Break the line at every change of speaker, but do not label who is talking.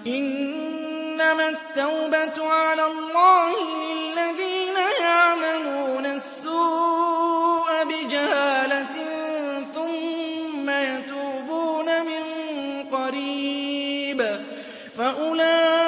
إِنَّمَا التَّوْبَةُ عَلَى اللَّهِ لِلَّذِينَ يَعْمَلُونَ السُّوءَ بِجَهَالَةٍ ثُمَّ يَتُوبُونَ مِن قَرِيبٍ فَأُولَٰئِكَ